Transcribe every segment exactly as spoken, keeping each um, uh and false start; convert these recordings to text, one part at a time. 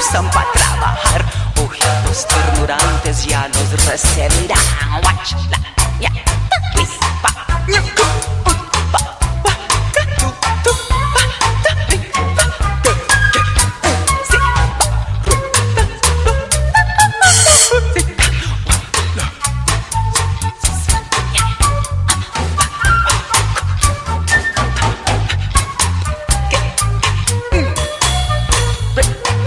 usan para trabajar. Ojitos ternurantes ya los recibirán. Watch la ya, lis, pa, ñu, cu, u, pa, pa, ca, tu, tu, pa, ta, ri, pa, te, que, u, si, pa, ru, ta, ru, ta, si, ta, la, si, si, ya, pa, que, u, re,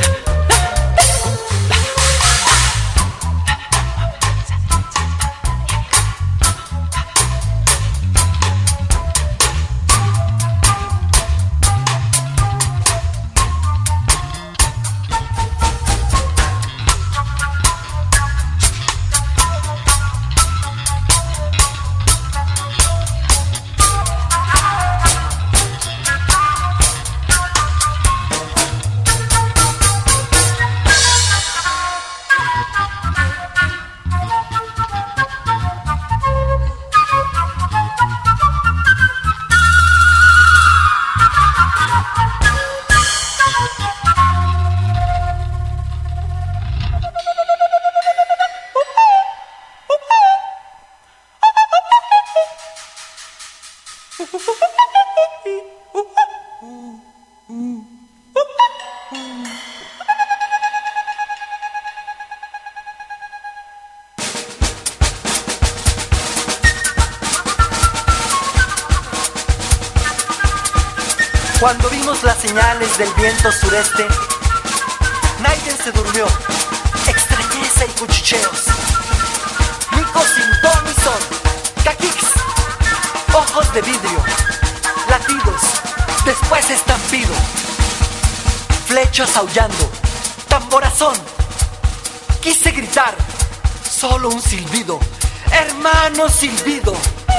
Cuando vimos las señales del viento sureste, Naiden se durmió, extrañeza y cuchicheos. Nico sin ton y son, caquics, ojos de vidrio, latidos, después estampido, flechas aullando, tamborazón. Quise gritar, solo un silbido, hermano silbido.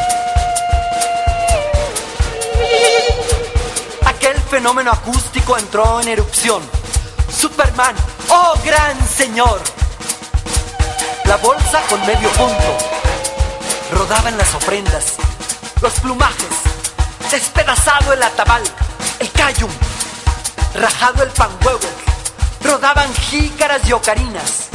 Aquel fenómeno acústico entró en erupción. Superman, oh gran señor. La bolsa con medio punto. Rodaban las ofrendas, los plumajes, despedazado el atabal, el cayum, rajado el panhuehuetl. Rodaban jícaras y ocarinas.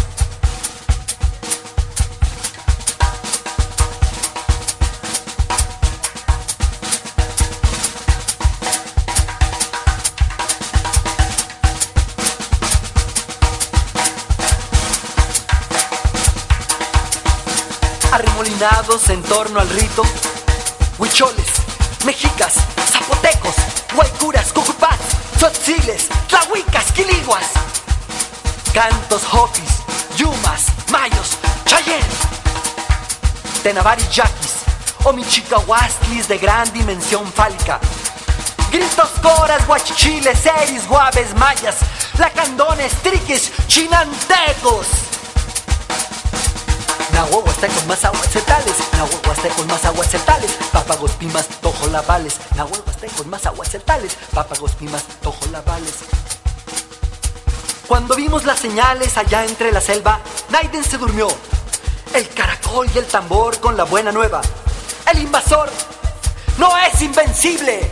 Arremolinados en torno al rito, huicholes, mexicas, zapotecos, guaycuras, cucupás, tzotziles, tlahuicas, quiliguas, cantos hopis, yumas, mayos, chayén, tenavari yaquis, omichicahuastlis de gran dimensión fálica, gritos, coras, guachichiles, eris, guaves, mayas, lacandones, triques, chinantecos. Nahuahuastecos más aguacetales, nahuahuastecos más aguacetales, pápagos, pimas, tojolabales, nahuahuastecos más aguacetales, pápagos, pimas, tojolabales. Cuando vimos las señales allá entre la selva, Naiden se durmió. El caracol y el tambor con la buena nueva. El invasor no es invencible.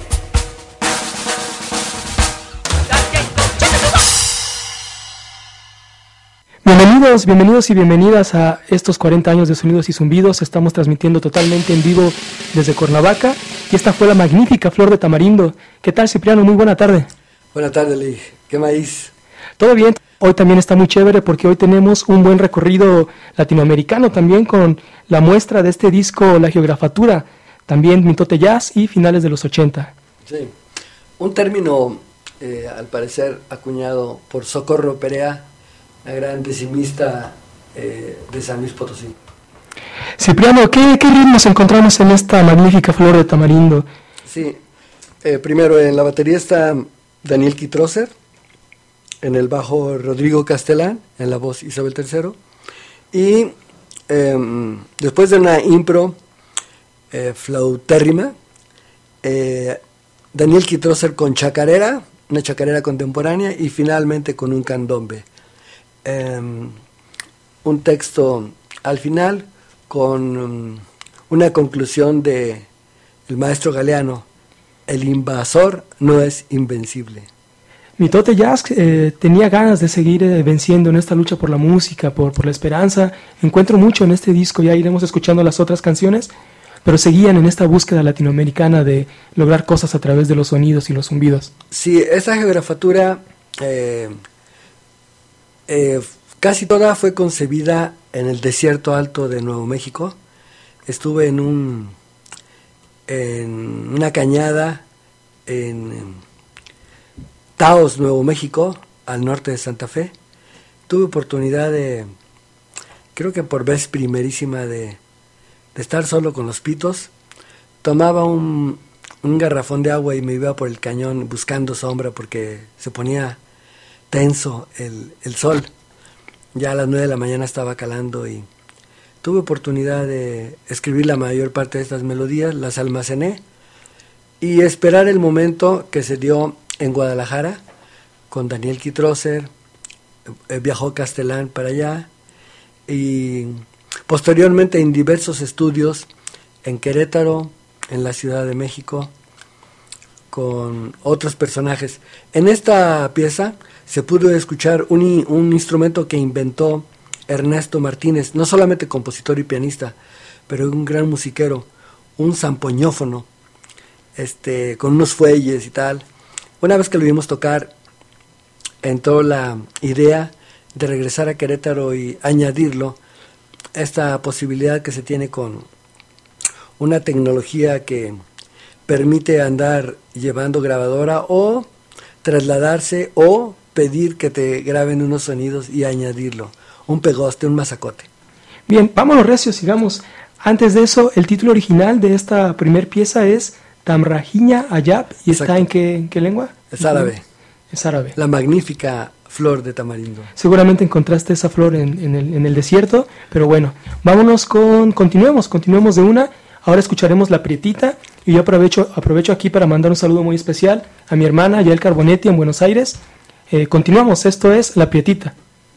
Bienvenidos, bienvenidos y bienvenidas a estos cuarenta años de Sonidos y Zumbidos. Estamos transmitiendo totalmente en vivo desde Cuernavaca y esta fue la magnífica Flor de Tamarindo. ¿Qué tal, Cipriano? Muy buena tarde. Buena tarde, Lee. ¿Qué maíz? Todo bien. Hoy también está muy chévere porque hoy tenemos un buen recorrido latinoamericano también con la muestra de este disco La Geografatura, también Mitote Jazz y finales de los ochenta. Sí, un término eh, al parecer acuñado por Socorro Perea, la gran decimista eh, de San Luis Potosí. Cipriano, ¿qué, ¿qué ritmos encontramos en esta magnífica Flor de Tamarindo? Sí, eh, primero en la batería está Daniel Kitroser, en el bajo Rodrigo Castelán, en la voz Isabel Tercero, y eh, después de una impro eh, flautérrima, eh, Daniel Kitroser con chacarera, una chacarera contemporánea, y finalmente con un candombe. Um, un texto al final con um, una conclusión de el maestro Galeano: el invasor no es invencible. Mitote Jazz eh, tenía ganas de seguir eh, venciendo en esta lucha por la música, por, por la esperanza. Encuentro mucho en este disco, ya iremos escuchando las otras canciones, pero seguían en esta búsqueda latinoamericana de lograr cosas a través de los sonidos y los zumbidos. Sí, esa geografatura eh, eh, casi toda fue concebida en el desierto alto de Nuevo México. Estuve en un en una cañada en Taos, Nuevo México, al norte de Santa Fe. Tuve oportunidad de, creo que por vez primerísima, de, de estar solo con los pitos. Tomaba un, un garrafón de agua y me iba por el cañón buscando sombra porque se ponía tenso el, el sol. Ya a las nueve de la mañana estaba calando y tuve oportunidad de escribir la mayor parte de estas melodías, las almacené y esperar el momento que se dio en Guadalajara con Daniel Kitrosser. Eh, viajó Castelán para allá y posteriormente en diversos estudios en Querétaro, en la Ciudad de México, con otros personajes. En esta pieza se pudo escuchar un, un instrumento que inventó Ernesto Martínez, no solamente compositor y pianista, pero un gran musiquero, un zampoñófono, este, con unos fuelles y tal. Una vez que lo vimos tocar, entró la idea de regresar a Querétaro y añadirlo, esta posibilidad que se tiene con una tecnología que permite andar llevando grabadora o trasladarse o pedir que te graben unos sonidos y añadirlo, un pegoste, un mazacote. Bien, vámonos recio, sigamos. Antes de eso, el título original de esta primer pieza es Tamrajiña Ayap, ¿y Exacto. está en qué, en qué lengua? Es árabe. Es árabe. La magnífica flor de tamarindo. Seguramente encontraste esa flor en, en, el, en el desierto, pero bueno, vámonos con, continuemos, continuemos de una. Ahora escucharemos La Prietita, y yo aprovecho, aprovecho aquí para mandar un saludo muy especial a mi hermana Yael Carbonetti en Buenos Aires. Eh, continuamos, esto es La Prietita.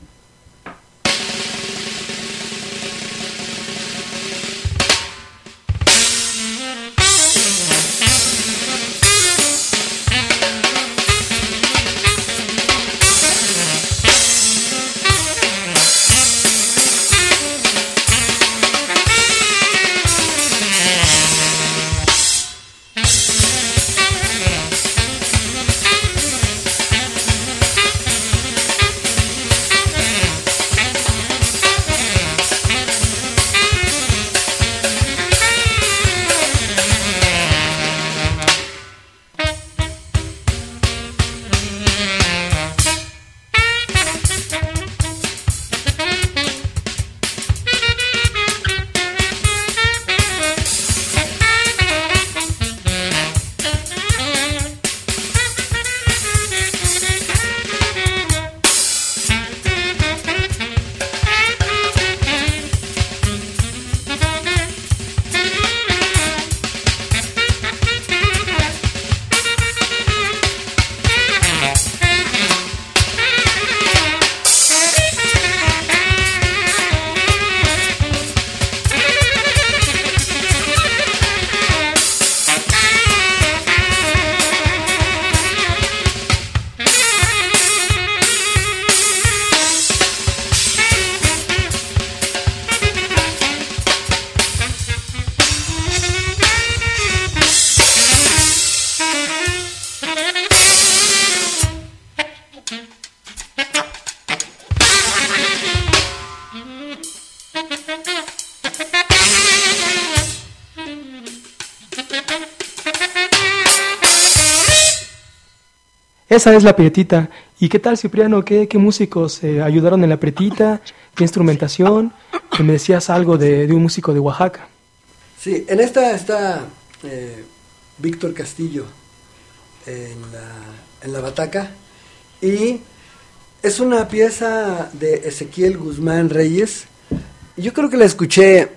Esa es La Prietita. ¿Y qué tal, Cipriano? ¿Qué, qué músicos eh, ayudaron en La Prietita? ¿Qué instrumentación? Que me decías algo de, de un músico de Oaxaca. Sí, en esta está eh, Víctor Castillo en la, en la bataca, y es una pieza de Ezequiel Guzmán Reyes. Yo creo que la escuché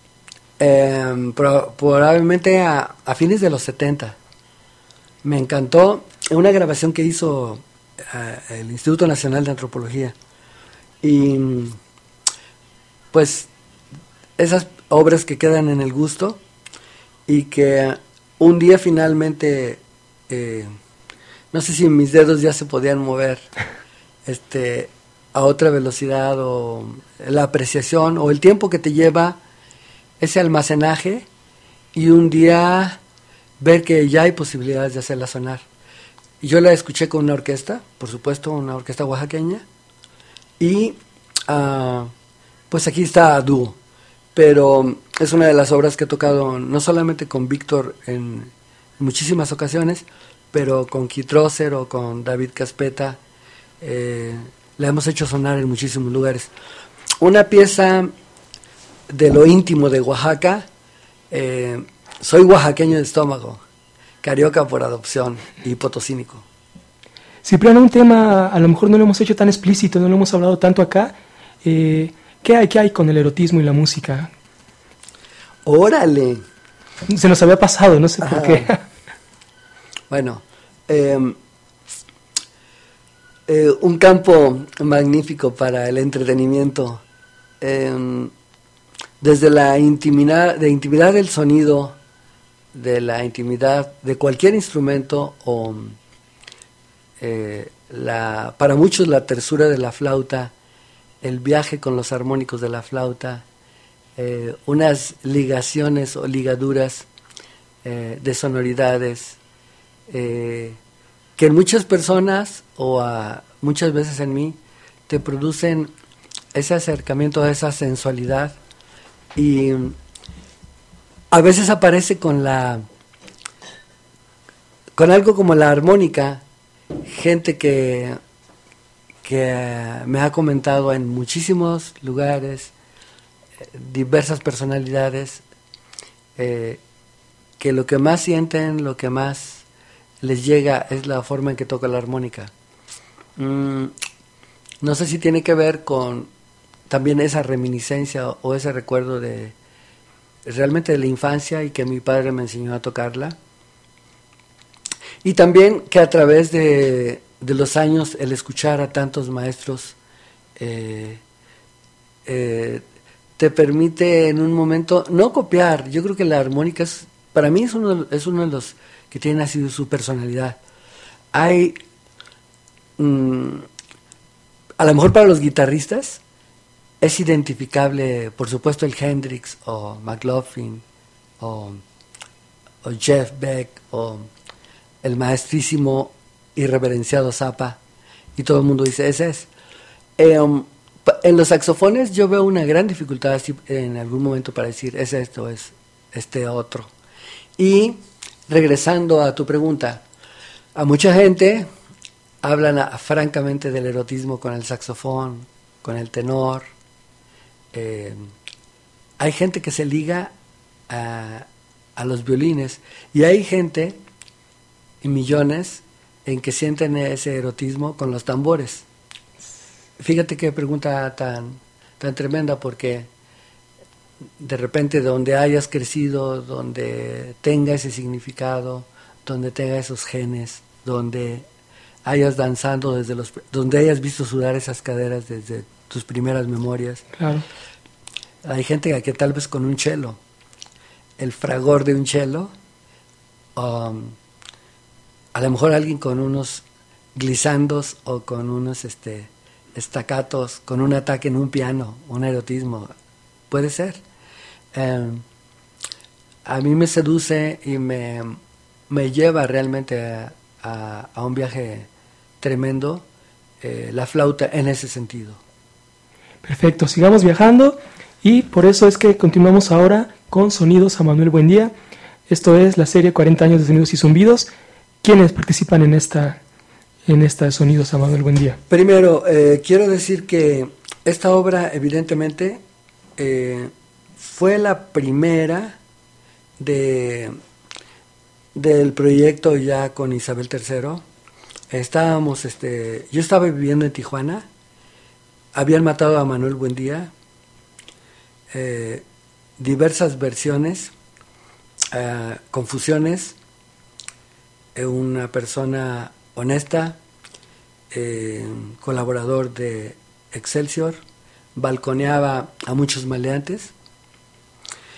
eh, pro, probablemente a, a fines de los setenta. Me encantó, una grabación que hizo uh, el Instituto Nacional de Antropología. Y pues esas obras que quedan en el gusto y que un día finalmente eh, no sé si mis dedos ya se podían mover este, a otra velocidad, o la apreciación o el tiempo que te lleva ese almacenaje, y un día ver que ya hay posibilidades de hacerla sonar. Y yo la escuché con una orquesta, por supuesto, una orquesta oaxaqueña, y uh, pues aquí está a dúo, pero es una de las obras que he tocado no solamente con Víctor en muchísimas ocasiones, pero con Kitrócer o con David Caspeta, eh, la hemos hecho sonar en muchísimos lugares. Una pieza de lo íntimo de Oaxaca, eh, soy oaxaqueño de estómago, carioca por adopción y potosínico. Cipriano, un tema a lo mejor no lo hemos hecho tan explícito, no lo hemos hablado tanto acá. Eh, ¿qué hay, qué hay con el erotismo y la música? ¡Órale! Se nos había pasado, no sé por Ajá. qué. Bueno, eh, eh, un campo magnífico para el entretenimiento. Eh, desde la intimidad, de intimidad del sonido, de la intimidad de cualquier instrumento, o eh, la, para muchos la tersura de la flauta, el viaje con los armónicos de la flauta, eh, unas ligaciones o ligaduras eh, de sonoridades, eh, que en muchas personas, o a, muchas veces en mí, te producen ese acercamiento a esa sensualidad, y a veces aparece con la con algo como la armónica, gente que que me ha comentado en muchísimos lugares, diversas personalidades, eh, que lo que más sienten, lo que más les llega es la forma en que toca la armónica. Mm, no sé si tiene que ver con también esa reminiscencia o, o ese recuerdo de realmente de la infancia, y que mi padre me enseñó a tocarla, y también que a través de, de los años el escuchar a tantos maestros eh, eh, te permite en un momento no copiar. Yo creo que la armónica es, para mí es uno, es uno de los que tienen así su personalidad. Hay mmm, a lo mejor para los guitarristas es identificable, por supuesto, el Hendrix o McLaughlin o, o Jeff Beck o el maestrísimo irreverenciado Zappa, y todo el mundo dice ese es. Eh, um, en los saxofones yo veo una gran dificultad así, en algún momento, para decir es esto, es este otro. Y regresando a tu pregunta, a mucha gente hablan a, francamente del erotismo con el saxofón, con el tenor. Eh, hay gente que se liga a, a los violines, y hay gente, y millones, en que sienten ese erotismo con los tambores. Fíjate qué pregunta tan, tan tremenda, porque de repente donde hayas crecido, donde tenga ese significado, donde tenga esos genes, donde hayas danzado desde los, donde hayas visto sudar esas caderas desde tus primeras memorias. Claro. Hay gente que, que tal vez con un cello, el fragor de un cello, um, a lo mejor alguien con unos glissandos o con unos este, staccatos, con un ataque en un piano, un erotismo, puede ser. Um, a mí me seduce y me, me lleva realmente a, a, a un viaje tremendo, eh, la flauta en ese sentido. Perfecto, sigamos viajando, y por eso es que continuamos ahora con Sonidos a Manuel Buendía. Esto es la serie cuarenta años de Sonidos y Zumbidos. ¿Quiénes participan en esta, en esta Sonidos a Manuel Buendía? Primero, eh, quiero decir que esta obra evidentemente eh, fue la primera de del proyecto ya con Isabel tercero. Estábamos, este, yo estaba viviendo en Tijuana, habían matado a Manuel Buendía, eh, diversas versiones, eh, confusiones, eh, una persona honesta, eh, colaborador de Excelsior, balconeaba a muchos maleantes,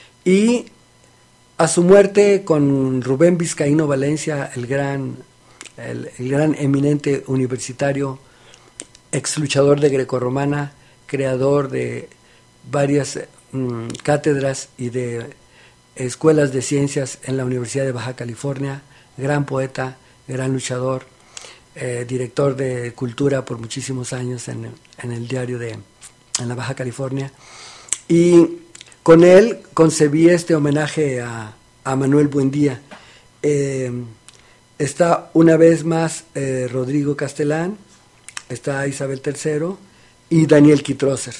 y a su muerte con Rubén Vizcaíno Valencia, el gran el, el gran eminente universitario, ex luchador de grecorromana, creador de varias mm, cátedras y de escuelas de ciencias en la Universidad de Baja California, gran poeta, gran luchador, eh, director de cultura por muchísimos años en, en el diario de en la Baja California. Y con él concebí este homenaje a, a Manuel Buendía. Eh, está una vez más eh, Rodrigo Castelán, está Isabel tercero y Daniel Kitrosser.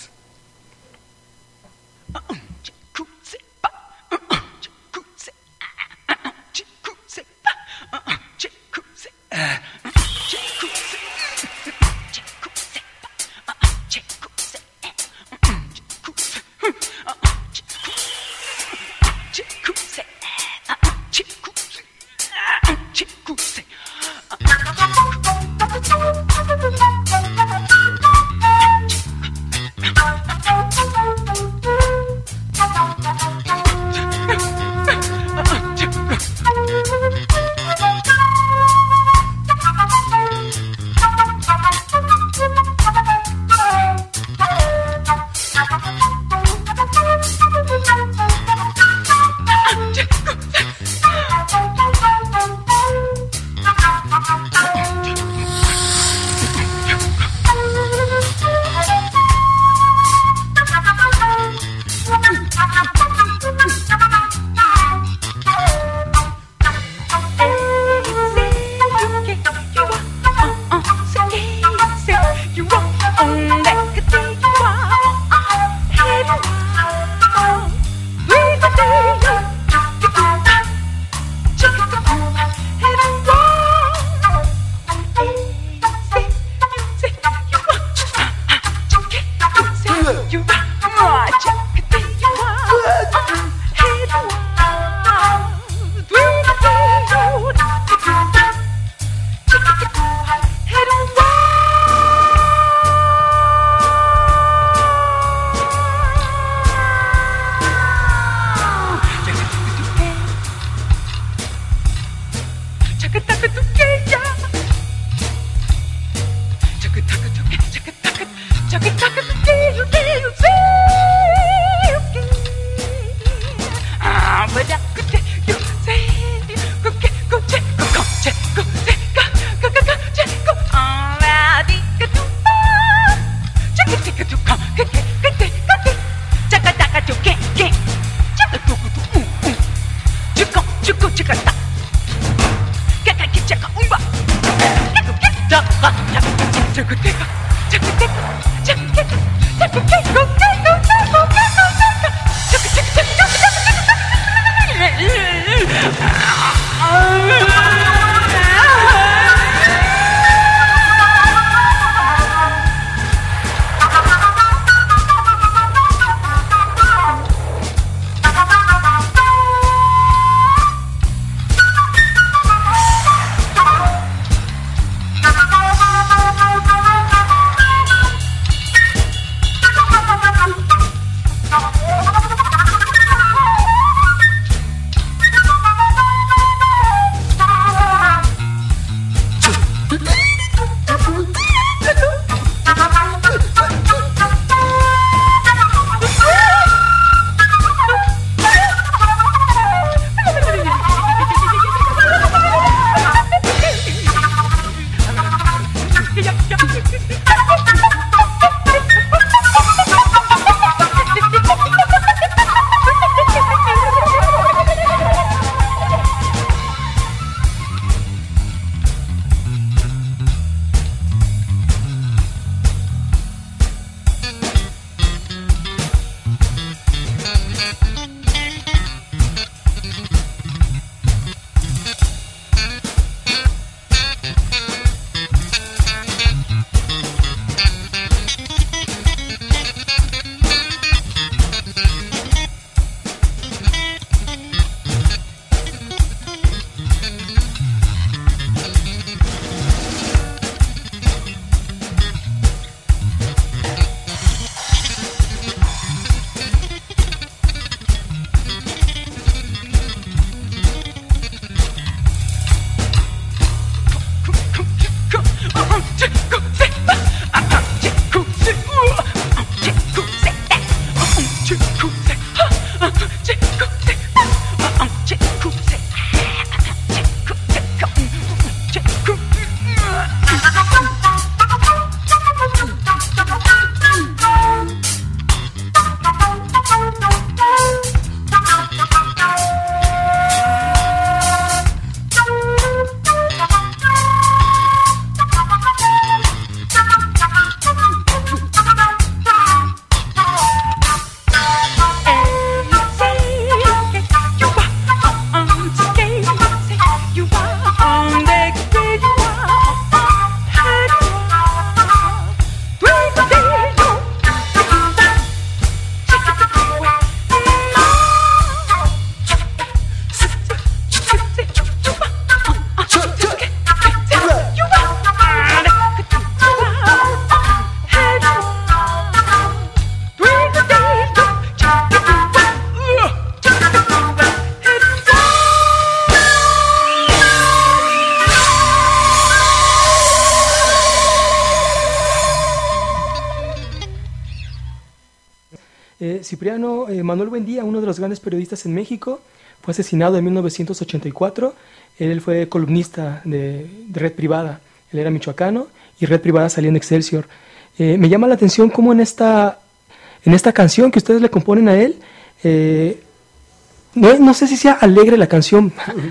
Eh, Cipriano eh, Manuel Buendía, uno de los grandes periodistas en México, fue asesinado en mil novecientos ochenta y cuatro. Él fue columnista de, de Red Privada. Él era michoacano y Red Privada salía en Excelsior. Eh, me llama la atención cómo en esta, en esta canción que ustedes le componen a él, eh, no, no sé si sea alegre la canción,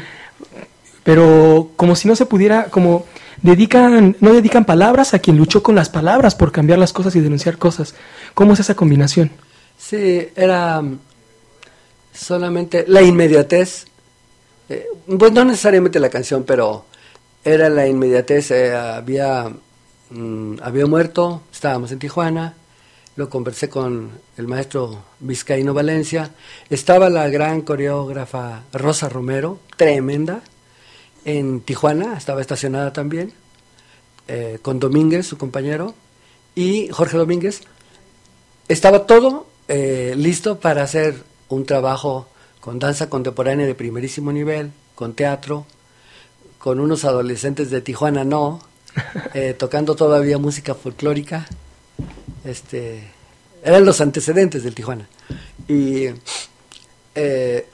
pero como si no se pudiera, como dedican, no dedican palabras a quien luchó con las palabras por cambiar las cosas y denunciar cosas. ¿Cómo es esa combinación? Sí, era solamente la inmediatez, eh, pues no necesariamente la canción, pero era la inmediatez. Eh, había, mm, había muerto, estábamos en Tijuana, lo conversé con el maestro Vizcaíno Valencia, estaba la gran coreógrafa Rosa Romero, tremenda, en Tijuana, estaba estacionada también, eh, con Domínguez, su compañero, y Jorge Domínguez. Estaba todo eh, listo para hacer un trabajo con danza contemporánea de primerísimo nivel, con teatro, con unos adolescentes de Tijuana, no, eh, tocando todavía música folclórica. Este, eran los antecedentes del Tijuana. Y eh,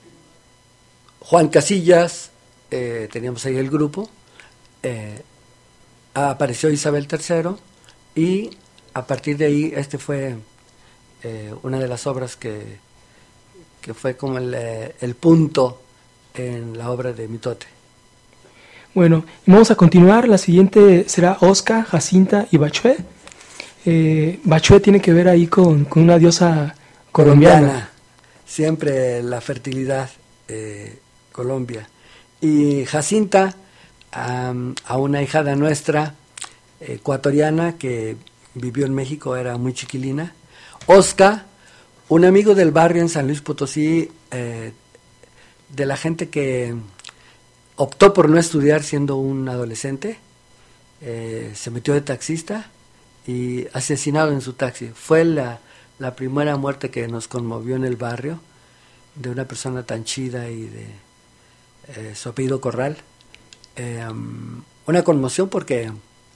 Juan Casillas, eh, teníamos ahí el grupo, eh, apareció Isabel tercero y a partir de ahí este fue eh, una de las obras que, que fue como el, eh, el punto en la obra de Mitote. Bueno, vamos a continuar. La siguiente será Osca, Jacinta y Bachué. Eh, Bachué tiene que ver ahí con, con una diosa colombiana. colombiana. Siempre la fertilidad, eh, Colombia. Y Jacinta, um, a una hijada nuestra, ecuatoriana, que vivió en México, era muy chiquilina. Oscar, un amigo del barrio en San Luis Potosí, eh, de la gente que optó por no estudiar siendo un adolescente, eh, se metió de taxista y asesinado en su taxi. Fue la, la primera muerte que nos conmovió en el barrio, de una persona tan chida y de eh, su apellido Corral. Eh, um, una conmoción porque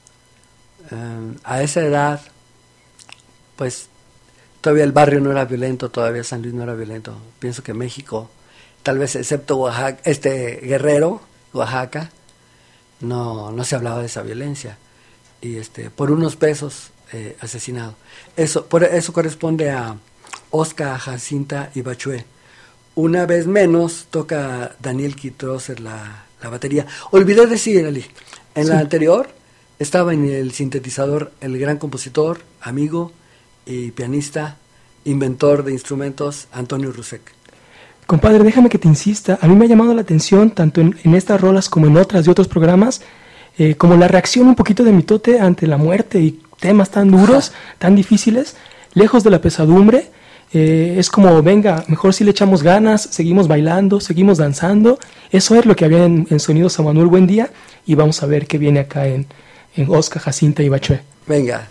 Uh, a esa edad, pues todavía el barrio no era violento, todavía San Luis no era violento. Pienso que México, tal vez excepto Oaxaca, este Guerrero, Oaxaca, no, no se hablaba de esa violencia. Y este, por unos pesos eh, asesinado. Eso, por eso corresponde a Oscar, Jacinta y Bachué. Una vez menos toca Daniel Kitrosser la, la batería. Olvidé decir, Ali, en sí. La anterior estaba en el sintetizador el gran compositor, amigo y pianista, inventor de instrumentos, Antonio Rusek. Compadre, déjame que te insista. A mí me ha llamado la atención, tanto en, en estas rolas como en otras de otros programas, eh, como la reacción un poquito de Mitote ante la muerte y temas tan duros, Ajá. tan difíciles, lejos de la pesadumbre. Eh, es como, venga, mejor si le echamos ganas, seguimos bailando, seguimos danzando. Eso es lo que había en, en Sonidos a Manuel Buendía, y vamos a ver qué viene acá en... en Oscar, Jacinta y Bachué. Venga.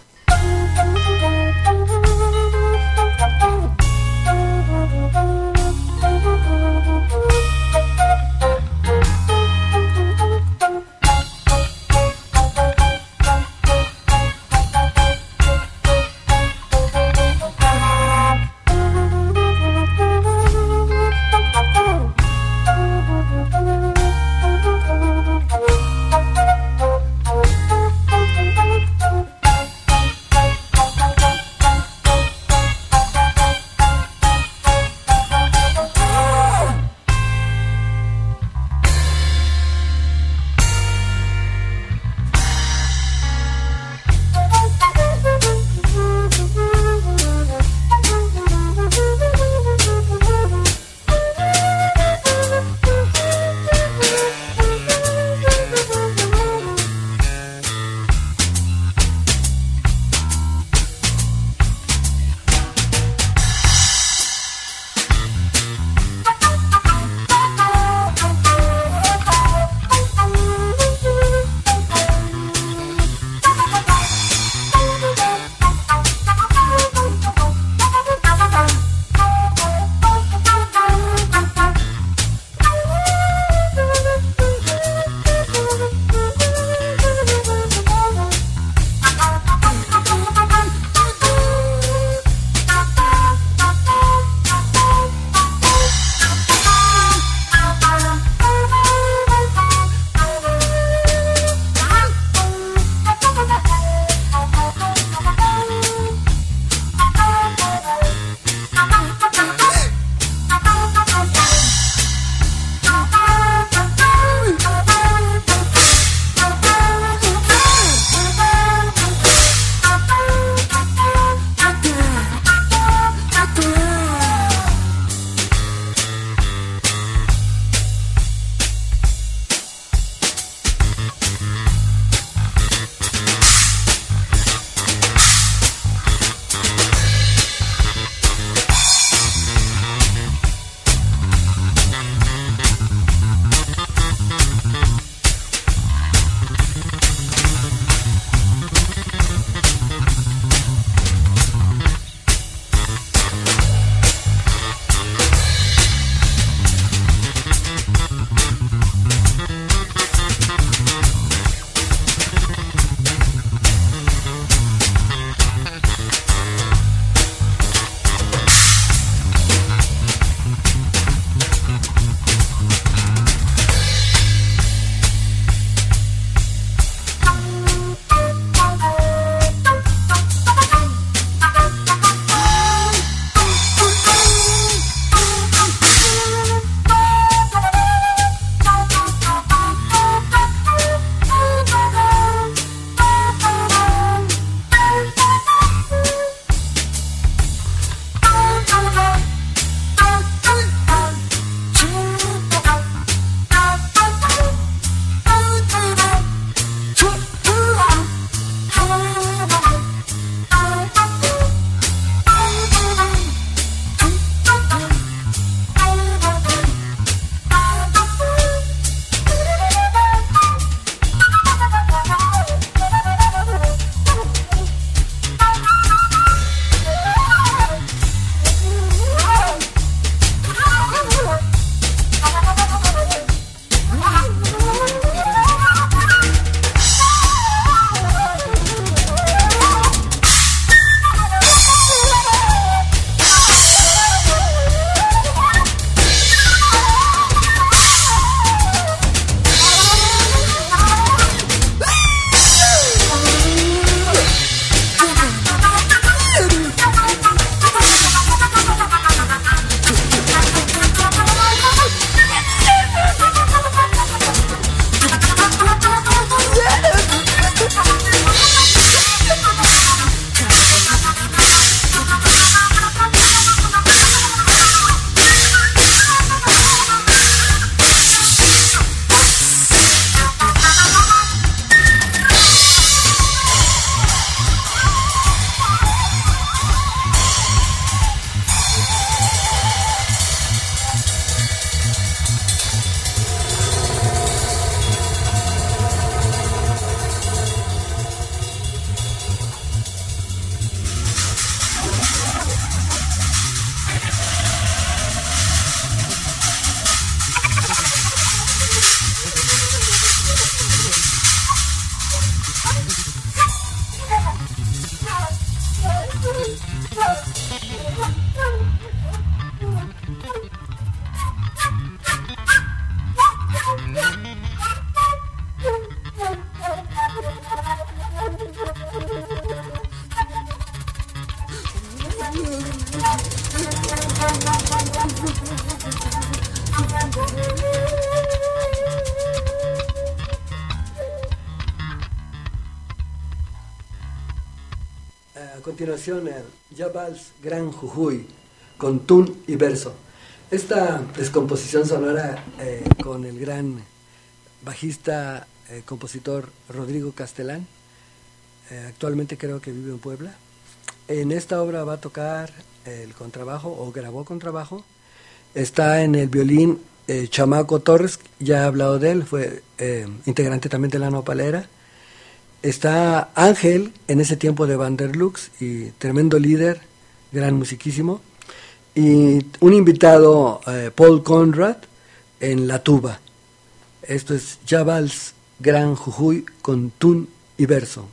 A continuación, el Ya Vals Gran Jujuy, con tun y verso. Esta descomposición sonora eh, con el gran bajista, eh, compositor Rodrigo Castelán, eh, actualmente creo que vive en Puebla. En esta obra va a tocar el contrabajo, o grabó contrabajo. Está en el violín eh, Chamaco Torres, ya he hablado de él, fue eh, integrante también de la Nopalera. Está Ángel, en ese tiempo de Vanderlux, y tremendo líder, gran musiquísimo. Y un invitado, eh, Paul Conrad, en la tuba. Esto es Ya Vals Gran Jujuy con tun y verso.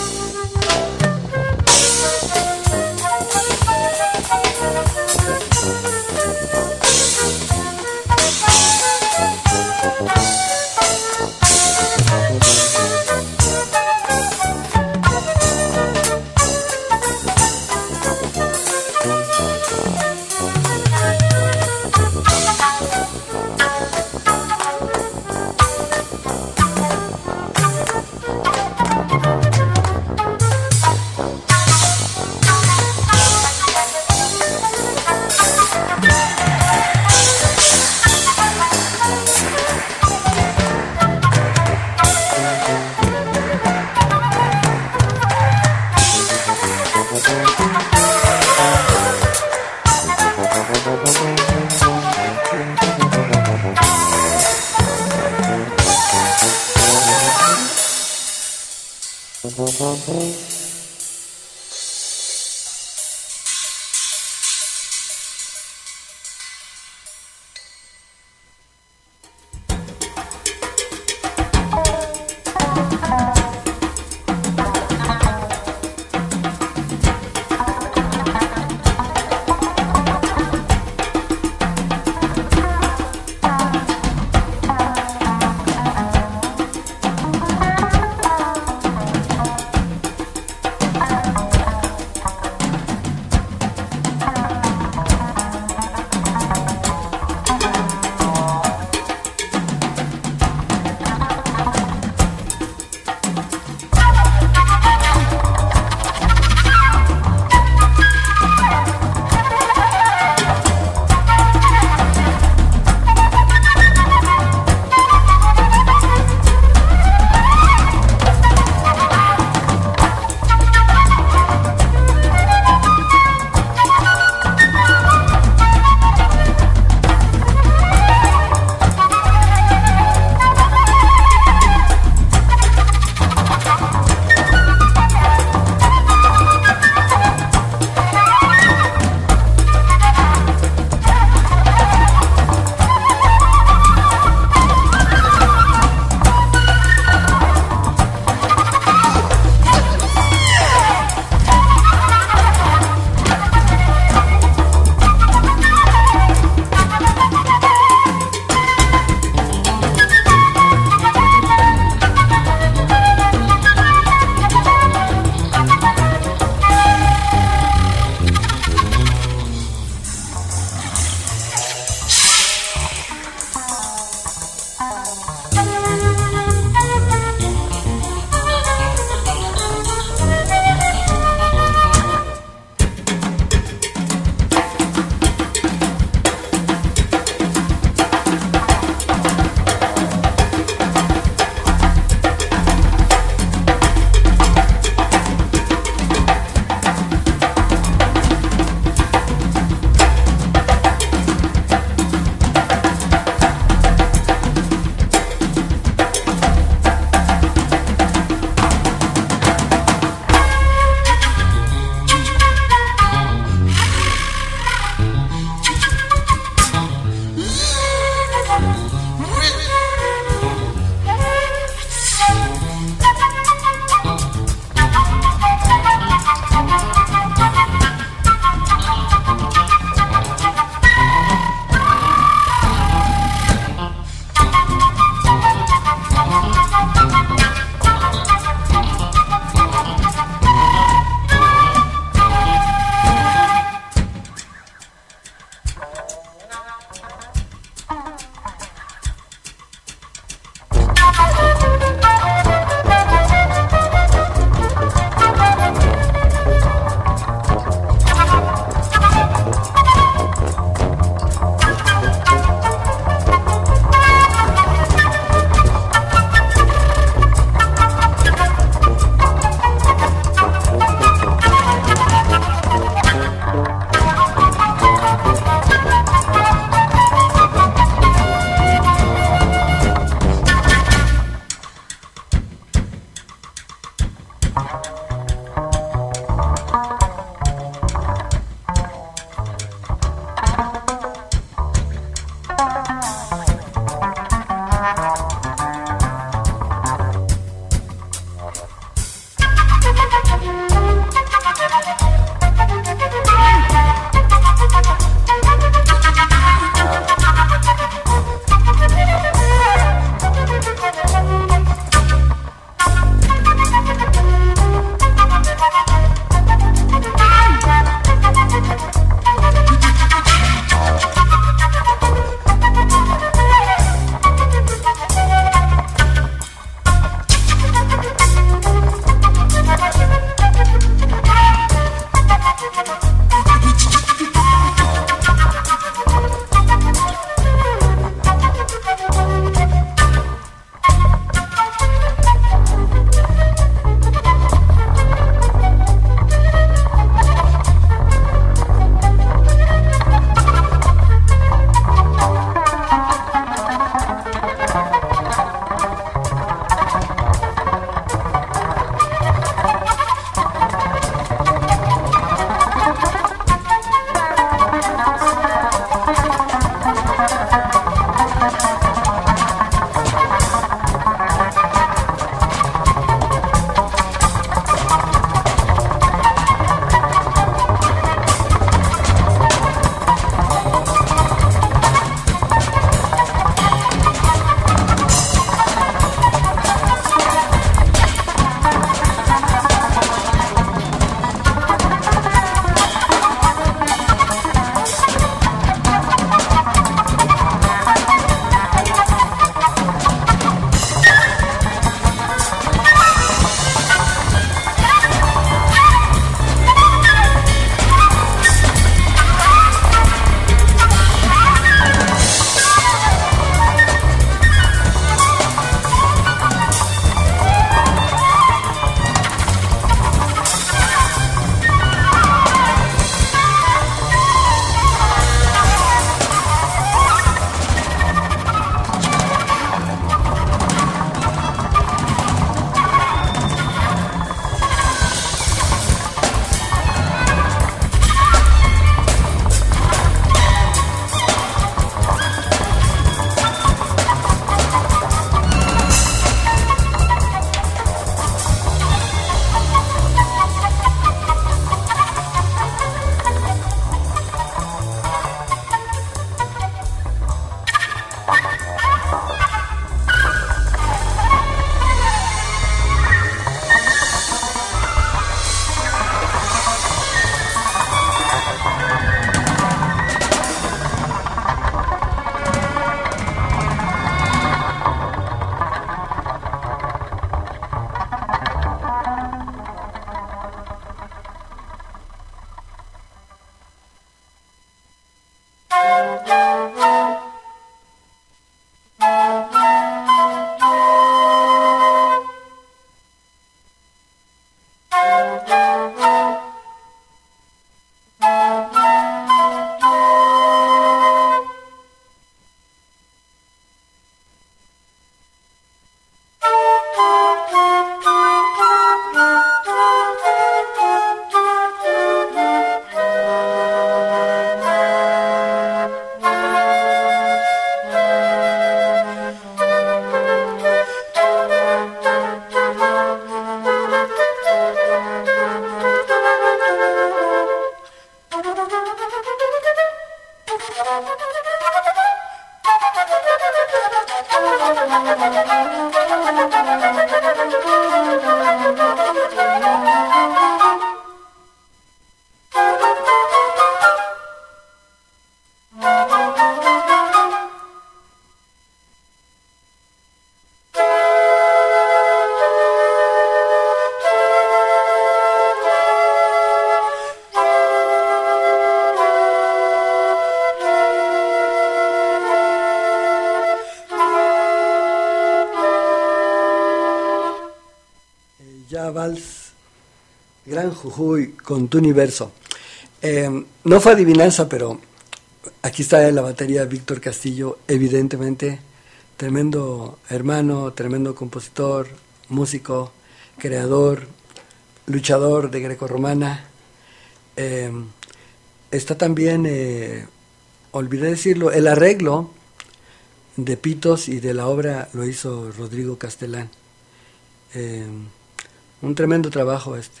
Ya Vals, Gran Jujuy con tu universo. Eh, no fue adivinanza, pero aquí está en la batería Víctor Castillo, evidentemente, tremendo hermano, tremendo compositor, músico, creador, luchador de grecorromana. Eh, está también, eh, olvidé decirlo, el arreglo de Pitos y de la obra lo hizo Rodrigo Castelán. Eh, un tremendo trabajo, este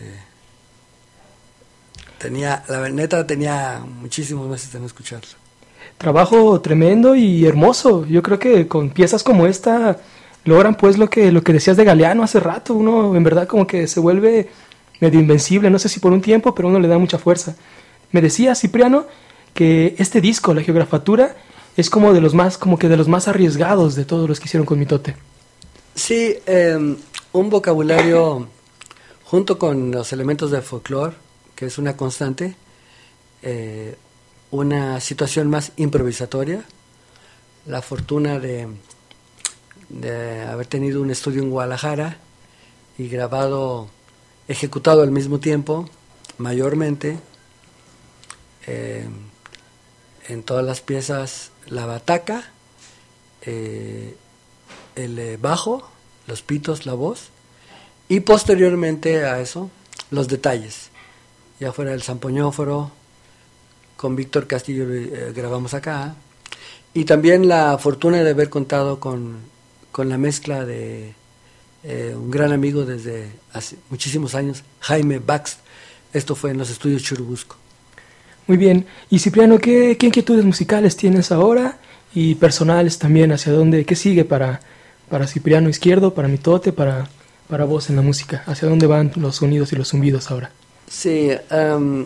tenía, la neta tenía muchísimos meses de no escucharlo. Trabajo tremendo y hermoso. Yo creo que con piezas como esta logran pues lo que, lo que decías de Galeano hace rato. Uno en verdad como que se vuelve medio invencible, no sé si por un tiempo, pero uno le da mucha fuerza. Me decía Cipriano que este disco, La Geografatura, es como de los más, como que de los más arriesgados de todos los que hicieron con Mitote. Sí, eh, un vocabulario junto con los elementos del folclore, que es una constante, eh, una situación más improvisatoria, la fortuna de, de haber tenido un estudio en Guadalajara y grabado, ejecutado al mismo tiempo, mayormente, eh, en todas las piezas, la bataca, eh, el eh, bajo, los pitos, la voz, y posteriormente a eso, los detalles. Ya fuera el zampoñóforo, con Víctor Castillo eh, grabamos acá, y también la fortuna de haber contado con, con la mezcla de eh, un gran amigo desde hace muchísimos años, Jaime Bax. Esto fue en los estudios Churubusco. Muy bien. Y Cipriano, ¿qué, qué inquietudes musicales tienes ahora? Y personales también, ¿hacia dónde? ¿Qué sigue para, para Cipriano Izquierdo, para Mitote, para, para vos en la música? ¿Hacia dónde van los sonidos y los zumbidos ahora? Sí, um,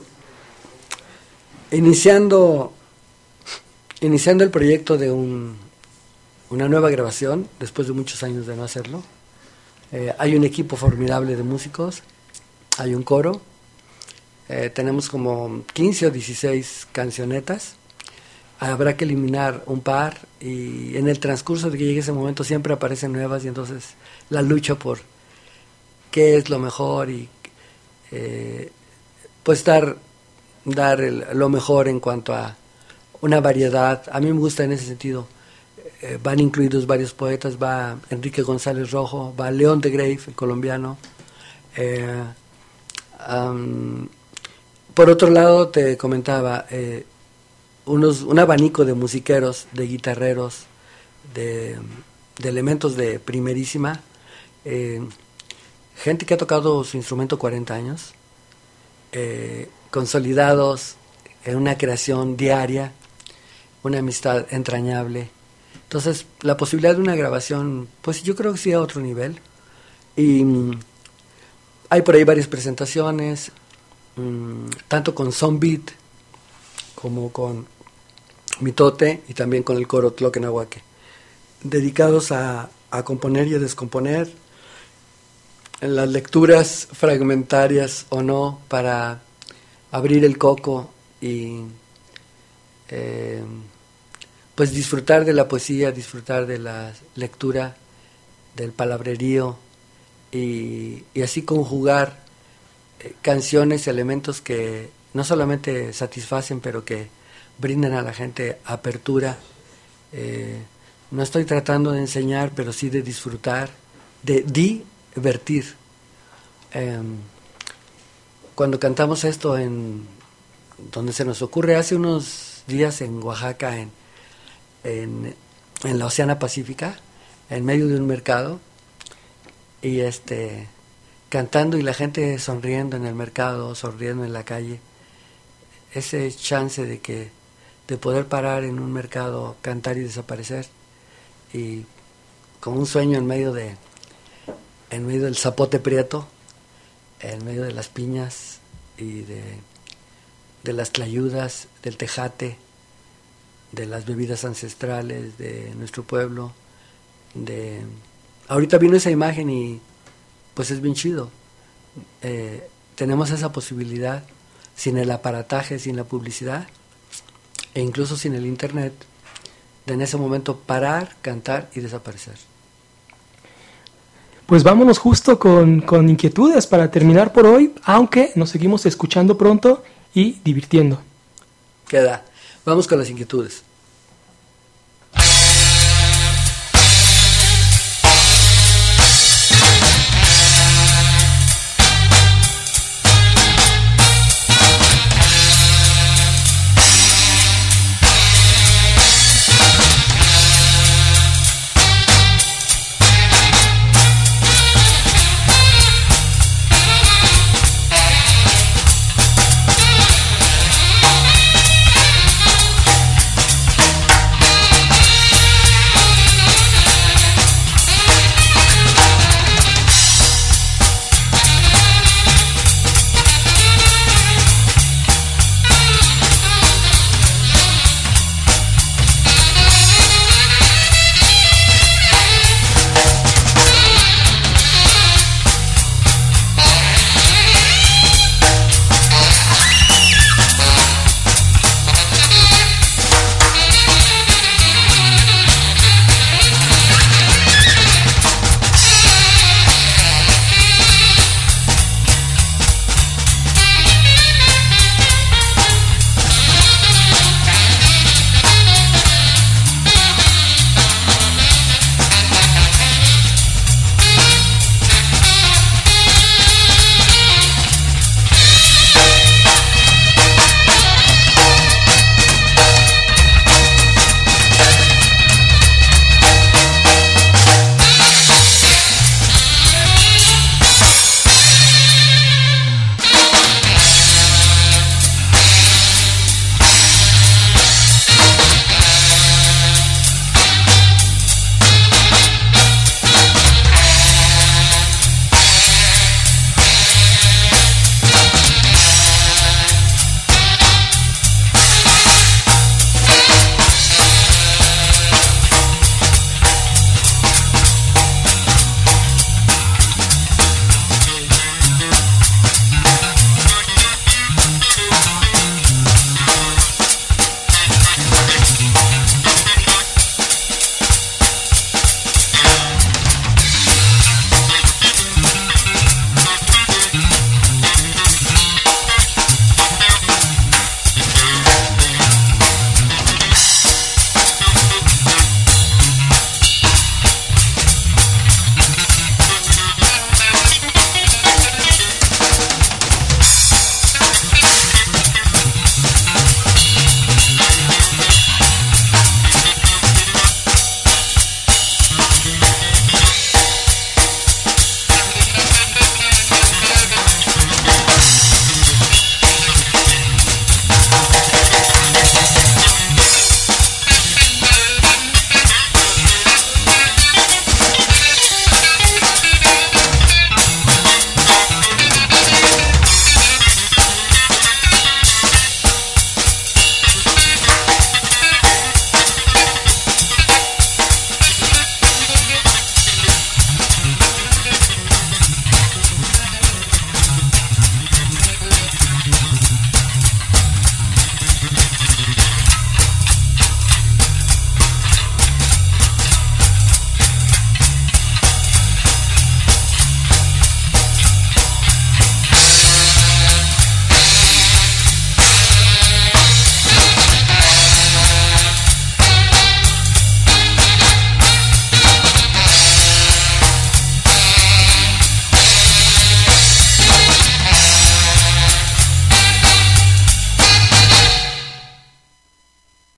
iniciando, iniciando el proyecto de un, una nueva grabación, después de muchos años de no hacerlo. Eh, hay un equipo formidable de músicos, hay un coro, eh, tenemos como quince o dieciséis cancionetas, habrá que eliminar un par y en el transcurso de que llegue ese momento siempre aparecen nuevas y entonces la lucha por qué es lo mejor y eh, pues dar, dar el, lo mejor en cuanto a una variedad. A mí me gusta en ese sentido. Eh, van incluidos varios poetas, va Enrique González Rojo, va León de Grave, el colombiano. Eh, um, por otro lado, te comentaba, eh, unos, un abanico de musiqueros, de guitarreros, de, de elementos de primerísima, eh, gente que ha tocado su instrumento cuarenta años, eh, consolidados en una creación diaria, una amistad entrañable. Entonces, la posibilidad de una grabación, pues yo creo que sí a otro nivel. Y mm, hay por ahí varias presentaciones, mmm, tanto con Sonbeat como con Mitote y también con el coro Tloquenahuaque, dedicados a, a componer y a descomponer, en las lecturas fragmentarias o no, para abrir el coco y eh, pues disfrutar de la poesía, disfrutar de la lectura, del palabrerío y, y así conjugar eh, canciones, elementos que no solamente satisfacen, pero que brindan a la gente apertura. Eh, no estoy tratando de enseñar, pero sí de disfrutar, de divertir. Eh, cuando cantamos esto en donde se nos ocurre hace unos días en Oaxaca, en, en, en la Oceana Pacífica, en medio de un mercado, y este cantando y la gente sonriendo en el mercado, sonriendo en la calle, ese chance de que de poder parar en un mercado, cantar y desaparecer, y como un sueño en medio de en medio del zapote prieto, en medio de las piñas y de, de las tlayudas, del tejate, de las bebidas ancestrales de nuestro pueblo. De ahorita vino esa imagen y pues es bien chido. Eh, tenemos esa posibilidad, sin el aparataje, sin la publicidad e incluso sin el internet, de en ese momento parar, cantar y desaparecer. Pues vámonos justo con, con inquietudes para terminar por hoy, aunque nos seguimos escuchando pronto y divirtiendo. Queda. Vamos con las inquietudes.